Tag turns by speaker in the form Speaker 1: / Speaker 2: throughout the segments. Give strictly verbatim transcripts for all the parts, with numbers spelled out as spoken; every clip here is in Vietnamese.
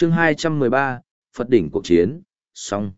Speaker 1: chương hai trăm mười ba, Phật đỉnh cuộc chiến, xong.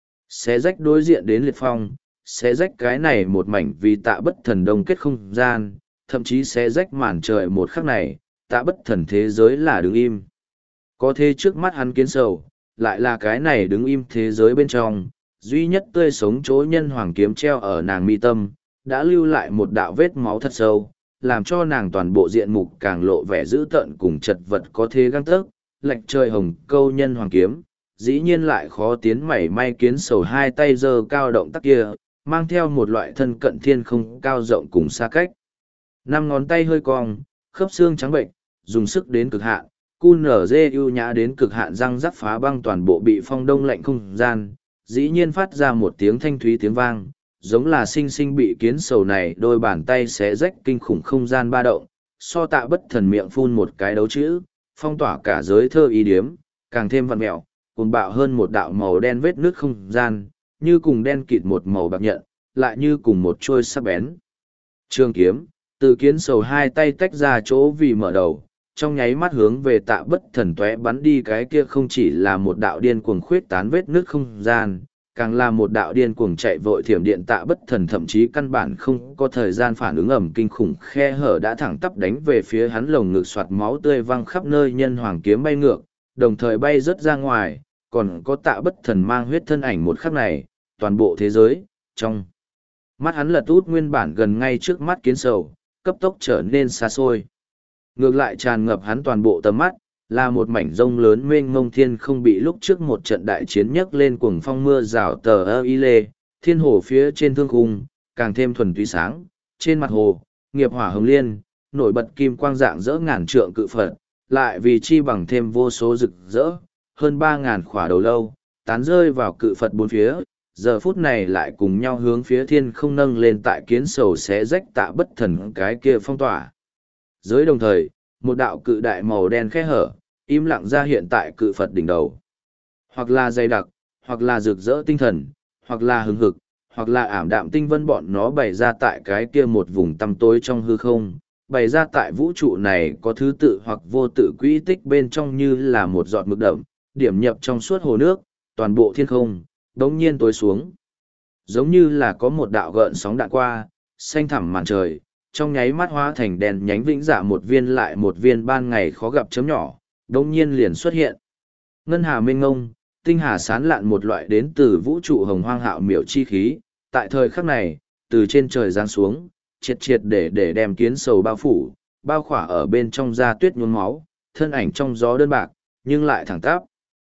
Speaker 1: Xé rách đối diện đến liệt phong, xé rách cái này một mảnh vì tạ bất thần đông kết không gian, thậm chí xé rách màn trời một khắc này, tạ bất thần thế giới là đứng im. Có thế trước mắt hắn kiến sầu, lại là cái này đứng im thế giới bên trong, duy nhất tươi sống chỗ nhân hoàng kiếm treo ở nàng mi tâm, đã lưu lại một đạo vết máu thật sâu, làm cho nàng toàn bộ diện mục càng lộ vẻ dữ tợn cùng chật vật có thế găng tớc, lệch trời hồng câu nhân hoàng kiếm, dĩ nhiên lại khó tiến mảy may kiến sầu hai tay giơ cao động tác kia, mang theo một loại thân cận thiên không cao rộng cùng xa cách. Năm ngón tay hơi cong, khớp xương trắng bệnh, dùng sức đến cực hạn, cu nở dê ưu nhã đến cực hạn răng rắc phá băng toàn bộ bị phong đông lạnh không gian, dĩ nhiên phát ra một tiếng thanh thúy tiếng vang, giống là sinh sinh bị kiến sầu này đôi bàn tay xé rách kinh khủng không gian ba động, so tạ bất thần miệng phun một cái đấu chữ, phong tỏa cả giới thơ ý điếm, càng thêm vặn mẹo, cuồng bạo hơn một đạo màu đen vết nước không gian, như cùng đen kịt một màu bạc nhận, lại như cùng một trôi sắc bén. Trường kiếm, từ kiến sầu hai tay tách ra chỗ vì mở đầu, trong nháy mắt hướng về tạ bất thần tóe bắn đi, cái kia không chỉ là một đạo điên cuồng khuyết tán vết nước không gian, càng là một đạo điên cuồng chạy vội thiểm điện. Tạ bất thần thậm chí căn bản không có thời gian phản ứng, ẩm kinh khủng khe hở đã thẳng tắp đánh về phía hắn, lồng ngực soạt máu tươi văng khắp nơi, nhân hoàng kiếm bay ngược, đồng thời bay rớt ra ngoài, còn có tạ bất thần mang huyết thân ảnh một khắc này, toàn bộ thế giới, trong mắt hắn lật út nguyên bản gần ngay trước mắt kiến sầu, cấp tốc trở nên xa xôi. Ngược lại tràn ngập hắn toàn bộ tầm mắt, là một mảnh rông lớn mênh mông thiên không bị lúc trước một trận đại chiến nhấc lên cuồng phong mưa rào tờ ơ y lê, thiên hồ phía trên thương khung, càng thêm thuần túy sáng, trên mặt hồ, nghiệp hỏa hồng liên, nổi bật kim quang dạng dỡ ngàn trượng cự Phật, lại vì chi bằng thêm vô số rực rỡ, hơn ba ngàn khỏa đầu lâu, tán rơi vào cự Phật bốn phía, giờ phút này lại cùng nhau hướng phía thiên không nâng lên, tại kiến sầu xé rách tạ bất thần cái kia phong tỏa. Giới đồng thời, một đạo cự đại màu đen khe hở, im lặng ra hiện tại cự Phật đỉnh đầu. Hoặc là dày đặc, hoặc là rực rỡ tinh thần, hoặc là hứng hực, hoặc là ảm đạm tinh vân, bọn nó bày ra tại cái kia một vùng tăm tối trong hư không, bày ra tại vũ trụ này có thứ tự hoặc vô tự quỹ tích bên trong, như là một giọt mực đậm, điểm nhập trong suốt hồ nước, toàn bộ thiên không, đống nhiên tối xuống. Giống như là có một đạo gợn sóng đạn qua, xanh thẳm màn trời, trong nháy mắt hóa thành đèn nhánh vĩnh dạ, một viên lại một viên ban ngày khó gặp chấm nhỏ, đống nhiên liền xuất hiện. Ngân hà mênh ngông, tinh hà sán lạn, một loại đến từ vũ trụ hồng hoang hạo miểu chi khí, tại thời khắc này, từ trên trời giáng xuống, triệt triệt để để đem kiến sầu bao phủ, bao khỏa ở bên trong da tuyết nhuốm máu, thân ảnh trong gió đơn bạc, nhưng lại thẳng tắp.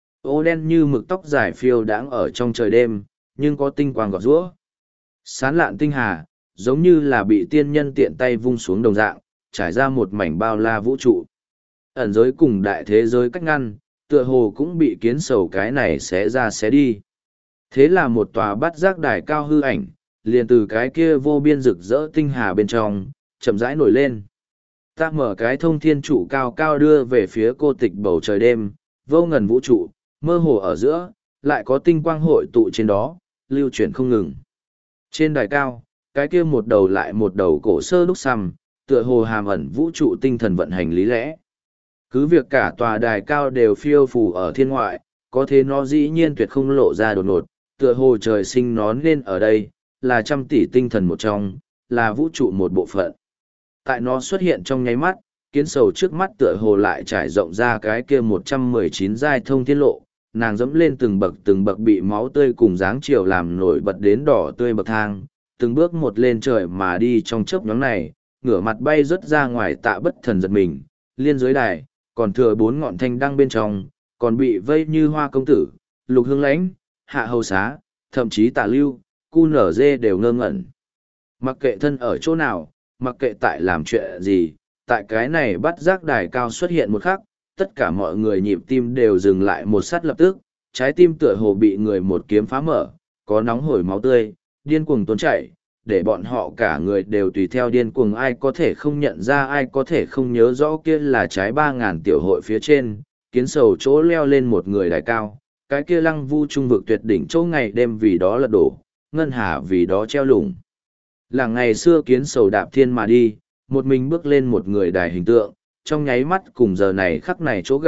Speaker 1: Ô đen như mực tóc dài phiêu đãng ở trong trời đêm, nhưng có tinh quang gọt rũa. Sán lạn tinh hà, giống như là bị tiên nhân tiện tay vung xuống đồng dạng, trải ra một mảnh bao la vũ trụ. Ẩn giới cùng đại thế giới cách ngăn, tựa hồ cũng bị kiến sầu cái này xé ra xé đi. Thế là một tòa bát giác đài cao hư ảnh, liền từ cái kia vô biên rực rỡ tinh hà bên trong, chậm rãi nổi lên. Ta mở cái thông thiên trụ cao cao đưa về phía cô tịch bầu trời đêm, vô ngần vũ trụ, mơ hồ ở giữa, lại có tinh quang hội tụ trên đó, lưu chuyển không ngừng. Trên đài cao, cái kia một đầu lại một đầu cổ sơ đúc xăm, tựa hồ hàm ẩn vũ trụ tinh thần vận hành lý lẽ. Cứ việc cả tòa đài cao đều phiêu phù ở thiên ngoại, có thế nó dĩ nhiên tuyệt không lộ ra đột ngột, tựa hồ trời sinh nó nên ở đây, là trăm tỷ tinh thần một trong, là vũ trụ một bộ phận. Tại nó xuất hiện trong nháy mắt, kiến sầu trước mắt tựa hồ lại trải rộng ra cái kia một trăm mười chín giai thông thiên lộ, nàng dẫm lên từng bậc từng bậc bị máu tươi cùng dáng chiều làm nổi bật đến đỏ tươi bậc thang, từng bước một lên trời mà đi. Trong chớp nhoáng này, ngửa mặt bay rớt ra ngoài, Tạ bất thần giật mình, liên dưới đài, còn thừa bốn ngọn thanh đăng bên trong, còn bị vây như Hoa công tử, Lục Hương Lãnh, Hạ Hầu Xá, thậm chí Tạ Lưu, Cu Nở Dê đều ngơ ngẩn. Mặc kệ thân ở chỗ nào, mặc kệ tại làm chuyện gì, tại cái này bắt giác đài cao xuất hiện một khắc, tất cả mọi người nhịp tim đều dừng lại một sát lập tức, trái tim tựa hồ bị người một kiếm phá mở, có nóng hổi máu tươi, điên cuồng tuôn chảy, để bọn họ cả người đều tùy theo điên cuồng. Ai có thể không nhận ra, ai có thể không nhớ rõ kia là trái ba ngàn tiểu hội phía trên, kiến sầu chỗ leo lên một người đài cao, cái kia lăng vu trung vực tuyệt đỉnh chỗ ngày đêm vì đó lật đổ, ngân hà vì đó treo lủng. Là ngày xưa kiến sầu đạp thiên mà đi, một mình bước lên một người đài hình tượng, trong nháy mắt cùng giờ này khắc này chỗ gặp,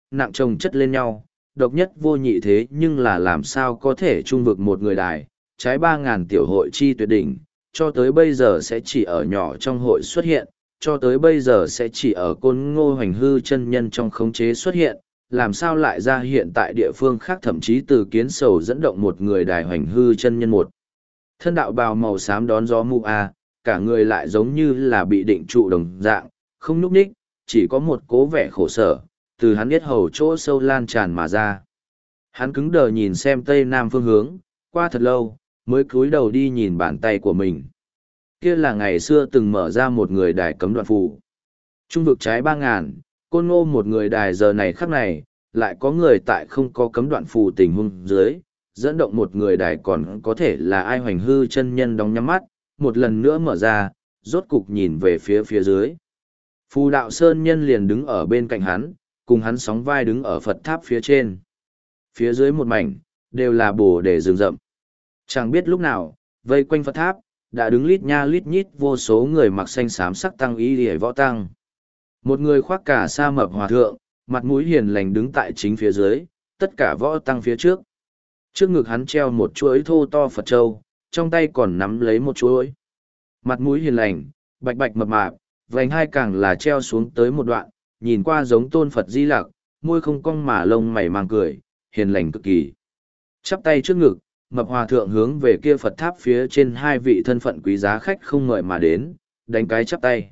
Speaker 1: nặng chồng chất lên nhau, độc nhất vô nhị thế nhưng là làm sao có thể trung vực một người đài, trái ba ngàn tiểu hội chi tuyệt đỉnh, cho tới bây giờ sẽ chỉ ở nhỏ trong hội xuất hiện, cho tới bây giờ sẽ chỉ ở Côn Ngô Hoành Hư chân nhân trong khống chế xuất hiện, làm sao lại ra hiện tại địa phương khác, thậm chí từ Kiến Sầu dẫn động một người đài Hoành Hư chân nhân một. Thân đạo bào màu xám đón gió mù a, cả người lại giống như là bị định trụ đồng dạng, không nhúc nhích, chỉ có một cố vẻ khổ sở, từ hắn biết hầu chỗ sâu lan tràn mà ra. Hắn cứng đờ nhìn xem tây nam phương hướng, qua thật lâu, mới cúi đầu đi nhìn bàn tay của mình. Kia là ngày xưa từng mở ra một người đài cấm đoạn phù. Trung vực trái ba ngàn, Côn Ngô một người đài giờ này khắc này, lại có người tại không có cấm đoạn phù tình huống dưới, dẫn động một người đài còn có thể là ai. Hoành Hư chân nhân đóng nhắm mắt, một lần nữa mở ra, rốt cục nhìn về phía phía dưới. Phù đạo sơn nhân liền đứng ở bên cạnh hắn, cùng hắn sóng vai đứng ở Phật tháp phía trên. Phía dưới một mảnh, đều là bồ đề rừng rậm. Chẳng biết lúc nào, vây quanh Phật tháp, đã đứng lít nha lít nhít vô số người mặc xanh xám sắc tăng y liễu võ tăng. Một người khoác cả sa mập hòa thượng, mặt mũi hiền lành đứng tại chính phía dưới, tất cả võ tăng phía trước. Trước ngực hắn treo một chuỗi thô to Phật châu, trong tay còn nắm lấy một chuỗi. Mặt mũi hiền lành, bạch bạch mập mạp, vành hai càng là treo xuống tới một đoạn, nhìn qua giống tôn Phật Di Lặc, môi không cong mà lông mày mang cười, hiền lành cực kỳ. Chắp tay trước ngực, mập hòa thượng hướng về kia Phật tháp phía trên hai vị thân phận quý giá khách không ngợi mà đến, đánh cái chắp tay.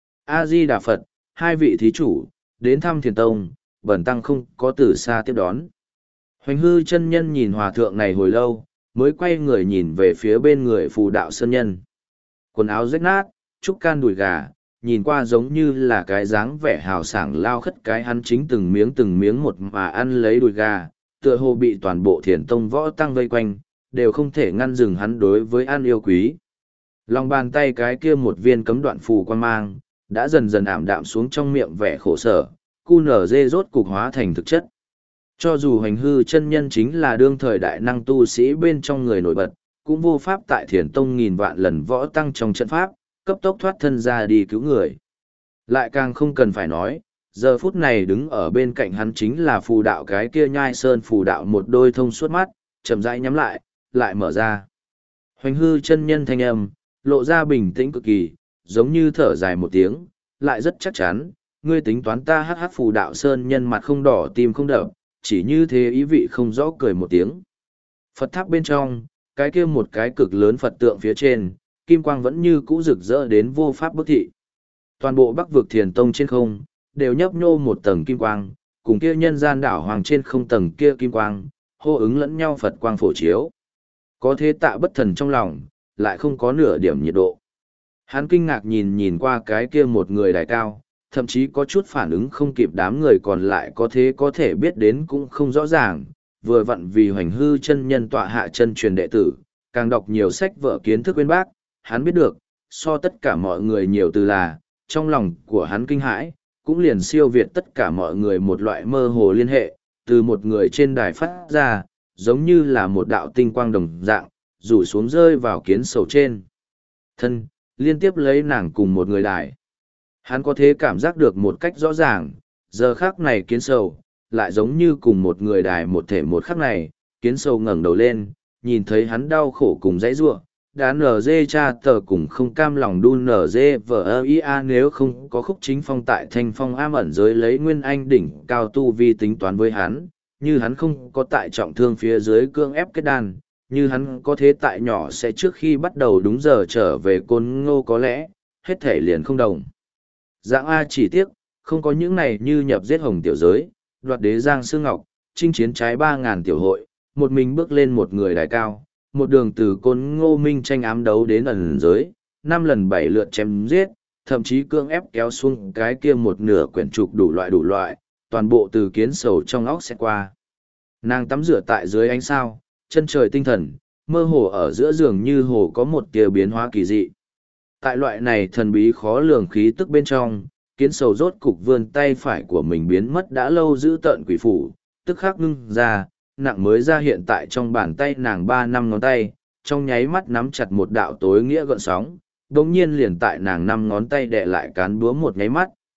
Speaker 1: A Di Đà Phật, hai vị thí chủ, đến thăm Thiền Tông, bẩn tăng không có từ xa tiếp đón. Hoành Hư chân nhân nhìn hòa thượng này hồi lâu, mới quay người nhìn về phía bên người phù đạo sơn nhân. Quần áo rách nát, trúc can đùi gà, nhìn qua giống như là cái dáng vẻ hào sảng lao khất cái, hắn chính từng miếng từng miếng một mà ăn lấy đùi gà, tựa hồ bị toàn bộ Thiền Tông võ tăng vây quanh, đều không thể ngăn dừng hắn đối với ăn yêu quý. Lòng bàn tay cái kia một viên cấm đoạn phù quan mang, đã dần dần ảm đạm xuống trong miệng vẻ khổ sở, cu nở dê rốt cục hóa thành thực chất. Cho dù Hoành Hư chân nhân chính là đương thời đại năng tu sĩ bên trong người nổi bật, cũng vô pháp tại Thiền Tông nghìn vạn lần võ tăng trong trận pháp, cấp tốc thoát thân ra đi cứu người. Lại càng không cần phải nói, giờ phút này đứng ở bên cạnh hắn chính là phù đạo cái kia nhai sơn phù đạo, một đôi thông suốt mắt, chậm rãi nhắm lại, lại mở ra. Hoành Hư chân nhân thanh âm, lộ ra bình tĩnh cực kỳ, giống như thở dài một tiếng, lại rất chắc chắn, ngươi tính toán ta hắc hắc. Phù đạo sơn nhân mặt không đỏ tim không đập, chỉ như thế ý vị không rõ cười một tiếng. Phật tháp bên trong, cái kia một cái cực lớn Phật tượng phía trên, kim quang vẫn như cũ rực rỡ đến vô pháp bức thị. Toàn bộ Bắc vực Thiền Tông trên không, đều nhấp nhô một tầng kim quang, cùng kia nhân gian đảo hoàng trên không tầng kia kim quang, hô ứng lẫn nhau Phật quang phổ chiếu. Có thế tạ bất thần trong lòng, lại không có nửa điểm nhiệt độ. Hắn kinh ngạc nhìn nhìn qua cái kia một người đài cao, thậm chí có chút phản ứng không kịp, đám người còn lại có thế có thể biết đến cũng không rõ ràng, vừa vặn vì Hoành Hư chân nhân tọa hạ chân truyền đệ tử, càng đọc nhiều sách vở kiến thức uyên bác, hắn biết được, so tất cả mọi người nhiều từ là, trong lòng của hắn kinh hãi, cũng liền siêu việt tất cả mọi người một loại mơ hồ liên hệ, từ một người trên đài phát ra, giống như là một đạo tinh quang đồng dạng, rủ xuống rơi vào Kiến Sầu trên thân, liên tiếp lấy nàng cùng một người đài. Hắn có thể cảm giác được một cách rõ ràng, giờ khắc này Kiến Sầu, lại giống như cùng một người đài một thể một khắc này, Kiến Sầu ngẩng đầu lên, nhìn thấy hắn đau khổ cùng dãy ruộng, đã nở dê cha tờ cùng không cam lòng đun nở dê vờ ơ ý a, nếu không có Khúc Chính Phong tại Thanh Phong am ẩn giới lấy nguyên anh đỉnh cao tu vi tính toán với hắn, như hắn không có tại trọng thương phía dưới cương ép kết đan, như hắn có thế tại nhỏ sẽ trước khi bắt đầu đúng giờ trở về Côn Ngô, có lẽ, hết thể liền không đồng. Dạng A chỉ tiếc, không có những này như nhập giết hồng tiểu giới, đoạt đế giang xương ngọc, chinh chiến trái ba ngàn tiểu hội, một mình bước lên một người đài cao, một đường từ Côn Ngô minh tranh ám đấu đến ẩn giới, năm lần bảy lượt chém giết, thậm chí cương ép kéo xuống cái kia một nửa quyển trục đủ loại đủ loại, toàn bộ từ Kiến Sầu trong óc sẽ qua. Nàng tắm rửa tại dưới ánh sao, chân trời tinh thần, mơ hồ ở giữa giường như hồ có một tia biến hóa kỳ dị. Tại loại này thần bí khó lường khí tức bên trong, Kiến Sầu rốt cục vươn tay phải của mình biến mất đã lâu giữ tợn quỷ phủ, tức khắc ngưng ra, nặng mới ra hiện tại trong bàn tay nàng ba năm ngón tay, trong nháy mắt nắm chặt một đạo tối nghĩa gợn sóng, đồng nhiên liền tại nàng năm ngón tay đè lại cán búa một nháy mắt,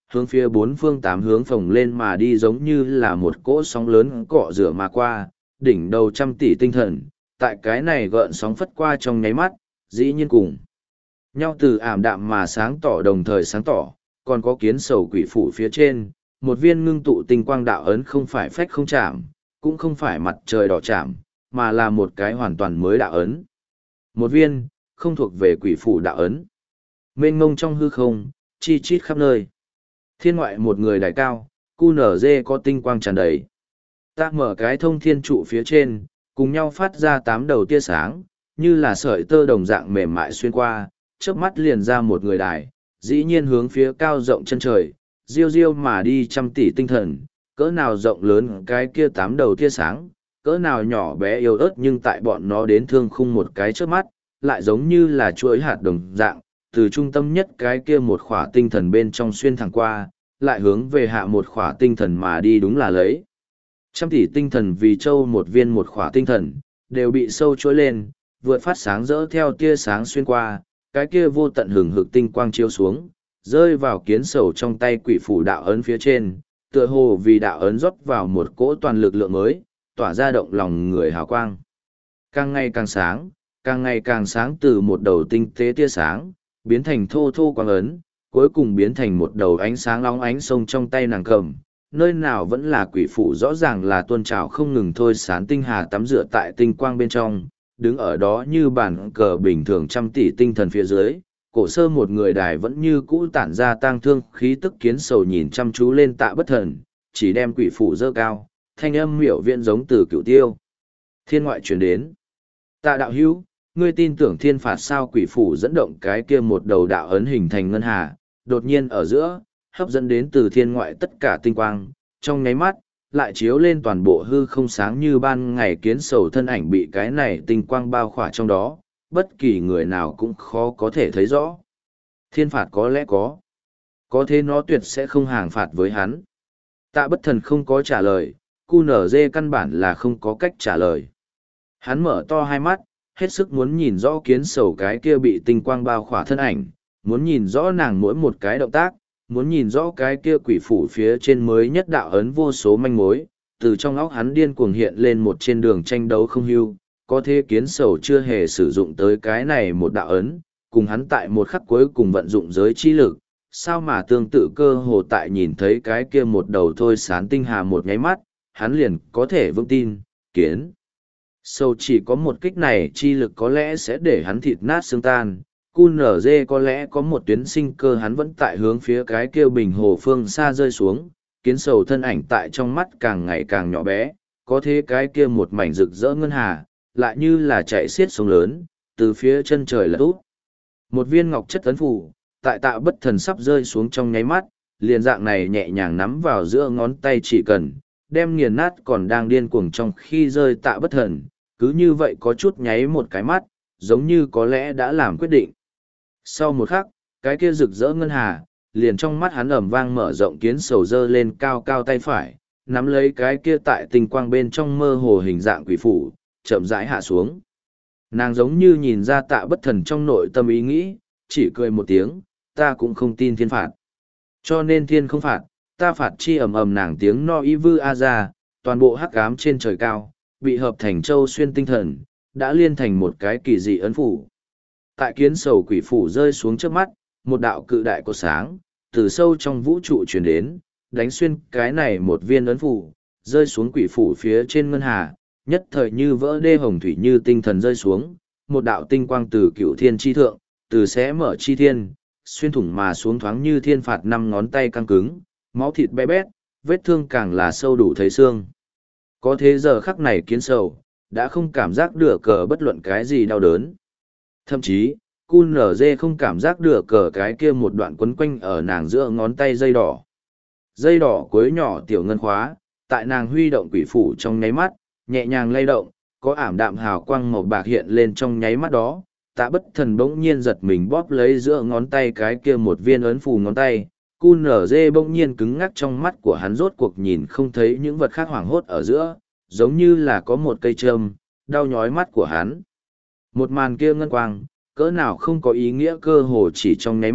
Speaker 1: hướng phía bốn phương tám hướng phồng lên mà đi giống như là một cỗ sóng lớn cọ rửa mà qua, đỉnh đầu trăm tỷ tinh thần, tại cái này gợn sóng phất qua trong nháy mắt, dĩ nhiên cùng. Nhau từ ảm đạm mà sáng tỏ đồng thời sáng tỏ, còn có kiến sầu quỷ phủ phía trên, một viên ngưng tụ tinh quang đạo ấn không phải phách không chạm, cũng không phải mặt trời đỏ chạm, mà là một cái hoàn toàn mới đạo ấn. Một viên, không thuộc về quỷ phủ đạo ấn. Mênh mông trong hư không, chi chít khắp nơi. Thiên ngoại một người đài cao, cu nở dê có tinh quang tràn đầy. Ta mở cái thông thiên trụ phía trên, cùng nhau phát ra tám đầu tia sáng, như là sợi tơ đồng dạng mềm mại xuyên qua, chớp mắt liền ra một người đài, dĩ nhiên hướng phía cao rộng chân trời, diêu diêu mà đi trăm tỷ tinh thần, cỡ nào rộng lớn cái kia tám đầu tia sáng, cỡ nào nhỏ bé yếu ớt nhưng tại bọn nó đến thương khung một cái chớp mắt, lại giống như là chuỗi hạt đồng dạng, từ trung tâm nhất cái kia một khỏa tinh thần bên trong xuyên thẳng qua, lại hướng về hạ một khỏa tinh thần mà đi đúng là lấy. Trăm tỷ tinh thần vì châu một viên một khỏa tinh thần, đều bị sâu chuỗi lên, vượt phát sáng rỡ theo tia sáng xuyên qua, cái kia vô tận hừng hực tinh quang chiếu xuống, rơi vào kiến sầu trong tay quỷ phủ đạo ấn phía trên, tựa hồ vì đạo ấn rót vào một cỗ toàn lực lượng mới, tỏa ra động lòng người hào quang. Càng ngày càng sáng, càng ngày càng sáng từ một đầu tinh tế tia sáng, biến thành thô thô quang ấn, cuối cùng biến thành một đầu ánh sáng long ánh sông trong tay nàng cầm. Nơi nào vẫn là quỷ phủ rõ ràng là tuôn trào không ngừng thôi sán tinh hà tắm rửa tại tinh quang bên trong, đứng ở đó như bản cờ bình thường trăm tỷ tinh thần phía dưới, cổ sơ một người đài vẫn như cũ tản ra tang thương khí tức kiến sầu nhìn chăm chú lên Tạ Bất Thần, chỉ đem quỷ phủ dơ cao, thanh âm miểu viện giống từ cựu tiêu. Thiên ngoại truyền đến. Tạ đạo hữu, ngươi tin tưởng thiên phạt sao quỷ phủ dẫn động cái kia một đầu đạo ấn hình thành ngân hà, đột nhiên ở giữa, hấp dẫn đến từ thiên ngoại tất cả tinh quang, trong nháy mắt, lại chiếu lên toàn bộ hư không sáng như ban ngày kiến sầu thân ảnh bị cái này tinh quang bao khỏa trong đó, bất kỳ người nào cũng khó có thể thấy rõ. Thiên phạt có lẽ có. Có thế nó tuyệt sẽ không hàng phạt với hắn. Tạ Bất Thần không có trả lời, cu nở dê căn bản là không có cách trả lời. Hắn mở to hai mắt, hết sức muốn nhìn rõ kiến sầu cái kia bị tinh quang bao khỏa thân ảnh, muốn nhìn rõ nàng mỗi một cái động tác, muốn nhìn rõ cái kia quỷ phủ phía trên mới nhất đạo ấn vô số manh mối, từ trong óc hắn điên cuồng hiện lên một trên đường tranh đấu không hưu, có thế kiến sầu chưa hề sử dụng tới cái này một đạo ấn, cùng hắn tại một khắc cuối cùng vận dụng giới chi lực, sao mà tương tự cơ hồ tại nhìn thấy cái kia một đầu thôi sán tinh hà một nháy mắt, hắn liền có thể vững tin, kiến. Sầu chỉ có một kích này chi lực có lẽ sẽ để hắn thịt nát xương tan, cu nở dê có lẽ có một tuyến sinh cơ hắn vẫn tại hướng phía cái kia bình hồ phương xa rơi xuống, kiến sầu thân ảnh tại trong mắt càng ngày càng nhỏ bé, có thế cái kia một mảnh rực rỡ ngân hà, lại như là chạy xiết sông lớn, từ phía chân trời lật úp. Một viên ngọc chất tấn phủ, tại Tạ Bất Thần sắp rơi xuống trong nháy mắt, liền dạng này nhẹ nhàng nắm vào giữa ngón tay chỉ cần, đem nghiền nát còn đang điên cuồng trong khi rơi Tạ Bất Thần, cứ như vậy có chút nháy một cái mắt, giống như có lẽ đã làm quyết định. Sau một khắc, cái kia rực rỡ ngân hà, liền trong mắt hắn ầm vang mở rộng kiến sầu dơ lên cao cao tay phải, nắm lấy cái kia tại tinh quang bên trong mơ hồ hình dạng quỷ phủ, chậm rãi hạ xuống. Nàng giống như nhìn ra Tạ Bất Thần trong nội tâm ý nghĩ, chỉ cười một tiếng, ta cũng không tin thiên phạt. Cho nên thiên không phạt, ta phạt chi ầm ầm nàng tiếng no y vư a ra, toàn bộ hắc ám trên trời cao, bị hợp thành châu xuyên tinh thần, đã liên thành một cái kỳ dị ấn phủ. Tại kiến sầu quỷ phủ rơi xuống trước mắt, một đạo cự đại của sáng, từ sâu trong vũ trụ truyền đến, đánh xuyên cái này một viên ấn phủ, rơi xuống quỷ phủ phía trên ngân hà, nhất thời như vỡ đê hồng thủy như tinh thần rơi xuống, một đạo tinh quang từ cựu thiên chi thượng, từ xé mở chi thiên, xuyên thủng mà xuống thoáng như thiên phạt năm ngón tay căng cứng, máu thịt bé bét, vết thương càng là sâu đủ thấy xương. Có thế giờ khắc này kiến sầu, đã không cảm giác được cờ bất luận cái gì đau đớn. Thậm chí, cu nở dê không cảm giác được cờ cái kia một đoạn quấn quanh ở nàng giữa ngón tay dây đỏ. Dây đỏ cuối nhỏ tiểu ngân khóa, tại nàng huy động quỷ phủ trong nháy mắt, nhẹ nhàng lay động, có ảm đạm hào quang màu bạc hiện lên trong nháy mắt đó. Tạ Bất Thần bỗng nhiên giật mình bóp lấy giữa ngón tay cái kia một viên ấn phù ngón tay, cu nở dê bỗng nhiên cứng ngắc trong mắt của hắn rốt cuộc nhìn không thấy những vật khác hoảng hốt ở giữa, giống như là có một cây châm, đau nhói mắt của hắn. Một màn kia ngân quang, cỡ nào không có ý nghĩa cơ hồ chỉ trong nháy mắt,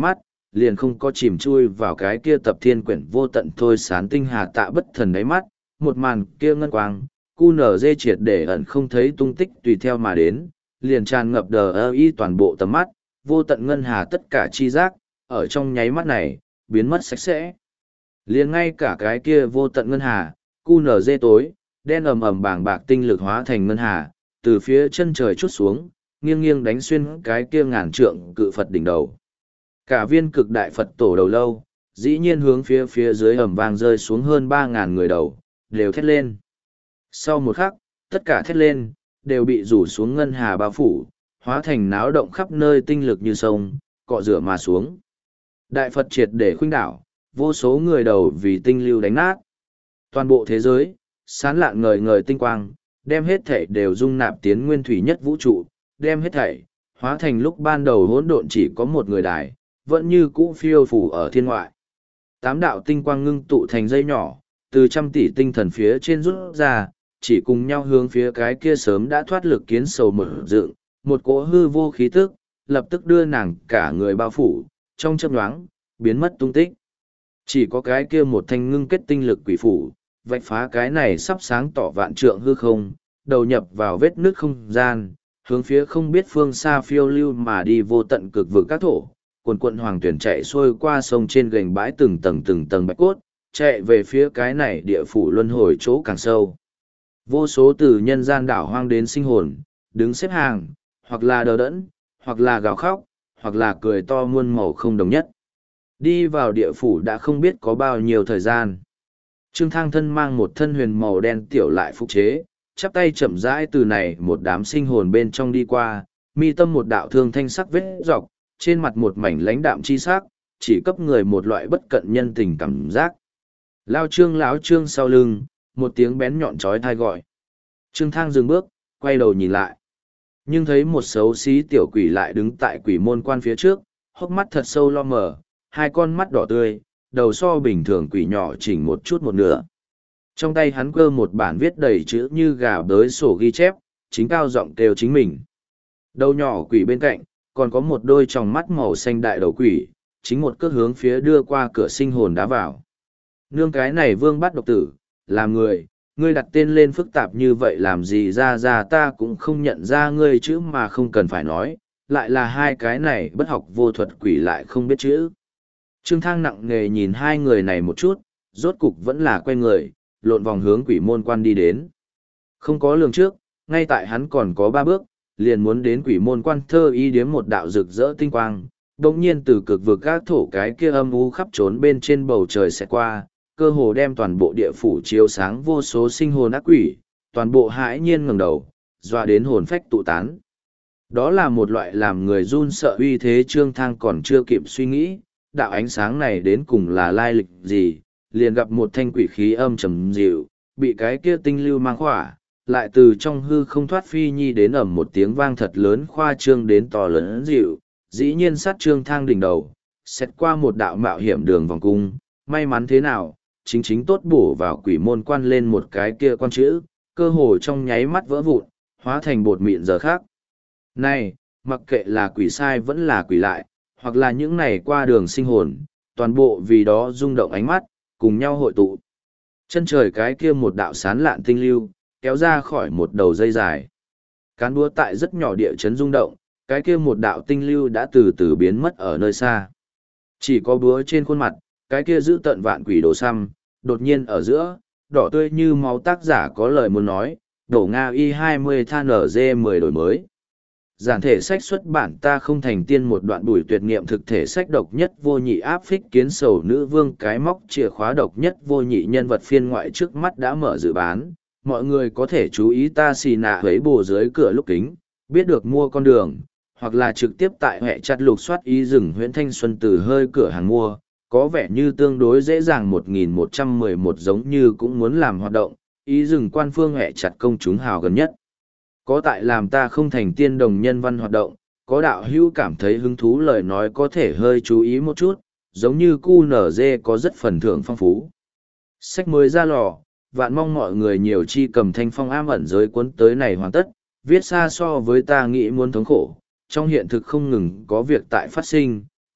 Speaker 1: liền không có chìm chui vào cái kia tập thiên quyển vô tận thôi sán tinh hà tạ bất thần đáy mắt, một màn kia ngân quang, cu nở dê triệt để ẩn không thấy tung tích tùy theo mà đến, liền tràn ngập đờ ơ y toàn bộ tầm mắt, vô tận ngân hà tất cả chi giác, ở trong nháy mắt này, biến mất sạch sẽ. Liền ngay cả cái kia vô tận ngân hà, cu nở dê tối, đen ầm ầm bàng bạc tinh lực hóa thành ngân hà, từ phía chân trời chút xuống, nghiêng nghiêng đánh xuyên cái kia ngàn trượng cự Phật đỉnh đầu. Cả viên cực đại Phật tổ đầu lâu, dĩ nhiên hướng phía phía dưới ầm vang rơi xuống hơn ba ngàn người đầu, đều thét lên. Sau một khắc, tất cả thét lên, đều bị rủ xuống ngân hà bao phủ, hóa thành náo động khắp nơi tinh lực như sông, cọ rửa mà xuống. Đại Phật triệt để khuynh đảo, vô số người đầu vì tinh lưu đánh nát. Toàn bộ thế giới, sán lạn ngời ngời tinh quang, đem hết thảy đều dung nạp tiến nguyên thủy nhất vũ trụ, đem hết thảy, hóa thành lúc ban đầu hỗn độn chỉ có một người đài, vẫn như cũ phiêu phủ ở thiên ngoại. Tám đạo tinh quang ngưng tụ thành dây nhỏ, từ trăm tỷ tinh thần phía trên rút ra, chỉ cùng nhau hướng phía cái kia sớm đã thoát lực kiến sầu mở dựng, một cỗ hư vô khí tức, lập tức đưa nàng cả người bao phủ, trong chớp nhoáng, biến mất tung tích. Chỉ có cái kia một thanh ngưng kết tinh lực quỷ phủ, vạch phá cái này sắp sáng tỏ vạn trượng hư không, đầu nhập vào vết nước không gian, hướng phía không biết phương xa phiêu lưu mà đi vô tận cực vực các thổ, quần quận hoàng tuyển chạy xuôi qua sông trên gành bãi từng tầng từng tầng bạch cốt, chạy về phía cái này địa phủ luân hồi chỗ càng sâu. Vô số từ nhân gian đảo hoang đến sinh hồn, đứng xếp hàng, hoặc là đờ đẫn, hoặc là gào khóc, hoặc là cười to muôn màu không đồng nhất. Đi vào địa phủ đã không biết có bao nhiêu thời gian. Trương Thang thân mang một thân huyền màu đen tiểu lại phục chế, chắp tay chậm rãi từ này một đám sinh hồn bên trong đi qua, mi tâm một đạo thương thanh sắc vết dọc, trên mặt một mảnh lãnh đạm chi sắc, chỉ cấp người một loại bất cận nhân tình cảm giác. Lao Trương láo Trương sau lưng, một tiếng bén nhọn chói tai gọi. Trương Thang dừng bước, quay đầu nhìn lại. Nhưng thấy một xấu xí tiểu quỷ lại đứng tại quỷ môn quan phía trước, hốc mắt thật sâu lo mờ, hai con mắt đỏ tươi, đầu so bình thường quỷ nhỏ chỉnh một chút một nửa. Trong tay hắn cơ một bản viết đầy chữ như gà bới sổ ghi chép, chính cao giọng kêu chính mình. Đầu nhỏ quỷ bên cạnh, còn có một đôi tròng mắt màu xanh đại đầu quỷ, chính một cước hướng phía đưa qua cửa sinh hồn đá vào. Nương cái này vương bắt độc tử, làm người, ngươi đặt tên lên phức tạp như vậy làm gì ra ra ta cũng không nhận ra ngươi chữ mà không cần phải nói, lại là hai cái này bất học vô thuật quỷ lại không biết chữ. Trương Thang nặng nề nhìn hai người này một chút, rốt cục vẫn là quay người, lộn vòng hướng quỷ môn quan đi đến. Không có lường trước, ngay tại hắn còn có ba bước, liền muốn đến quỷ môn quan thơ y điếm một đạo rực rỡ tinh quang, đồng nhiên từ cực vực các thổ cái kia âm u khắp trốn bên trên bầu trời sẽ qua, cơ hồ đem toàn bộ địa phủ chiếu sáng vô số sinh hồn ác quỷ, toàn bộ hãi nhiên ngẩng đầu, dọa đến hồn phách tụ tán. Đó là một loại làm người run sợ uy thế. Trương Thang còn chưa kịp suy nghĩ, đạo ánh sáng này đến cùng là lai lịch gì, liền gặp một thanh quỷ khí âm trầm dịu, bị cái kia tinh lưu mang khỏa, lại từ trong hư không thoát phi nhi đến ầm một tiếng vang thật lớn khoa trương đến to lớn dịu, dĩ nhiên sát Trương Thang đỉnh đầu, xét qua một đạo mạo hiểm đường vòng cung, may mắn thế nào, chính chính tốt bổ vào quỷ môn quan lên một cái kia quan chữ, cơ hồ trong nháy mắt vỡ vụn, hóa thành bột mịn giờ khác. Này, mặc kệ là quỷ sai vẫn là quỷ lại, hoặc là những này qua đường sinh hồn, toàn bộ vì đó rung động ánh mắt, cùng nhau hội tụ. Chân trời cái kia một đạo sán lạn tinh lưu, kéo ra khỏi một đầu dây dài. Cán búa tại rất nhỏ địa chấn rung động, cái kia một đạo tinh lưu đã từ từ biến mất ở nơi xa. Chỉ có búa trên khuôn mặt, cái kia giữ tận vạn quỷ đồ xăm, đột nhiên ở giữa, đỏ tươi như máu. Tác giả có lời muốn nói, đổ Nga y hai mươi than ở dê mười đổi mới. Giản thể sách xuất bản ta không thành tiên, một đoạn bùi tuyệt nghiệm thực thể sách độc nhất vô nhị áp phích kiến sầu nữ vương cái móc chìa khóa độc nhất vô nhị nhân vật phiên ngoại trước mắt đã mở dự bán. Mọi người có thể chú ý ta xì nạ huấy bồ dưới cửa lúc kính, biết được mua con đường, hoặc là trực tiếp tại hệ chặt lục soát ý rừng huyện Thanh Xuân từ hơi cửa hàng mua, có vẻ như tương đối dễ dàng. Một nghìn một trăm mười một giống như cũng muốn làm hoạt động, ý rừng quan phương hệ chặt công chúng hào gần nhất. Có tại làm ta không thành tiên đồng nhân văn hoạt động, có đạo hữu cảm thấy hứng thú lời nói có thể hơi chú ý một chút, giống như cu nở dê có rất phần thưởng phong phú. Sách mới ra lò, vạn mong mọi người nhiều chi cầm thanh phong am ẩn giới cuốn tới này hoàn tất, viết xa so với ta nghĩ muốn thống khổ, trong hiện thực không ngừng có việc tại phát sinh,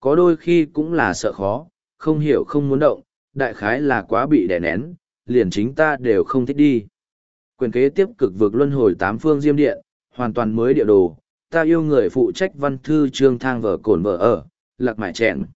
Speaker 1: có đôi khi cũng là sợ khó, không hiểu không muốn động, đại khái là quá bị đè nén, liền chính ta đều không thích đi. Quyền kế tiếp cực vực luân hồi tám phương diêm điện, hoàn toàn mới địa đồ, ta yêu người phụ trách văn thư trương thang vở cổn vở ở, lạc mại chèn.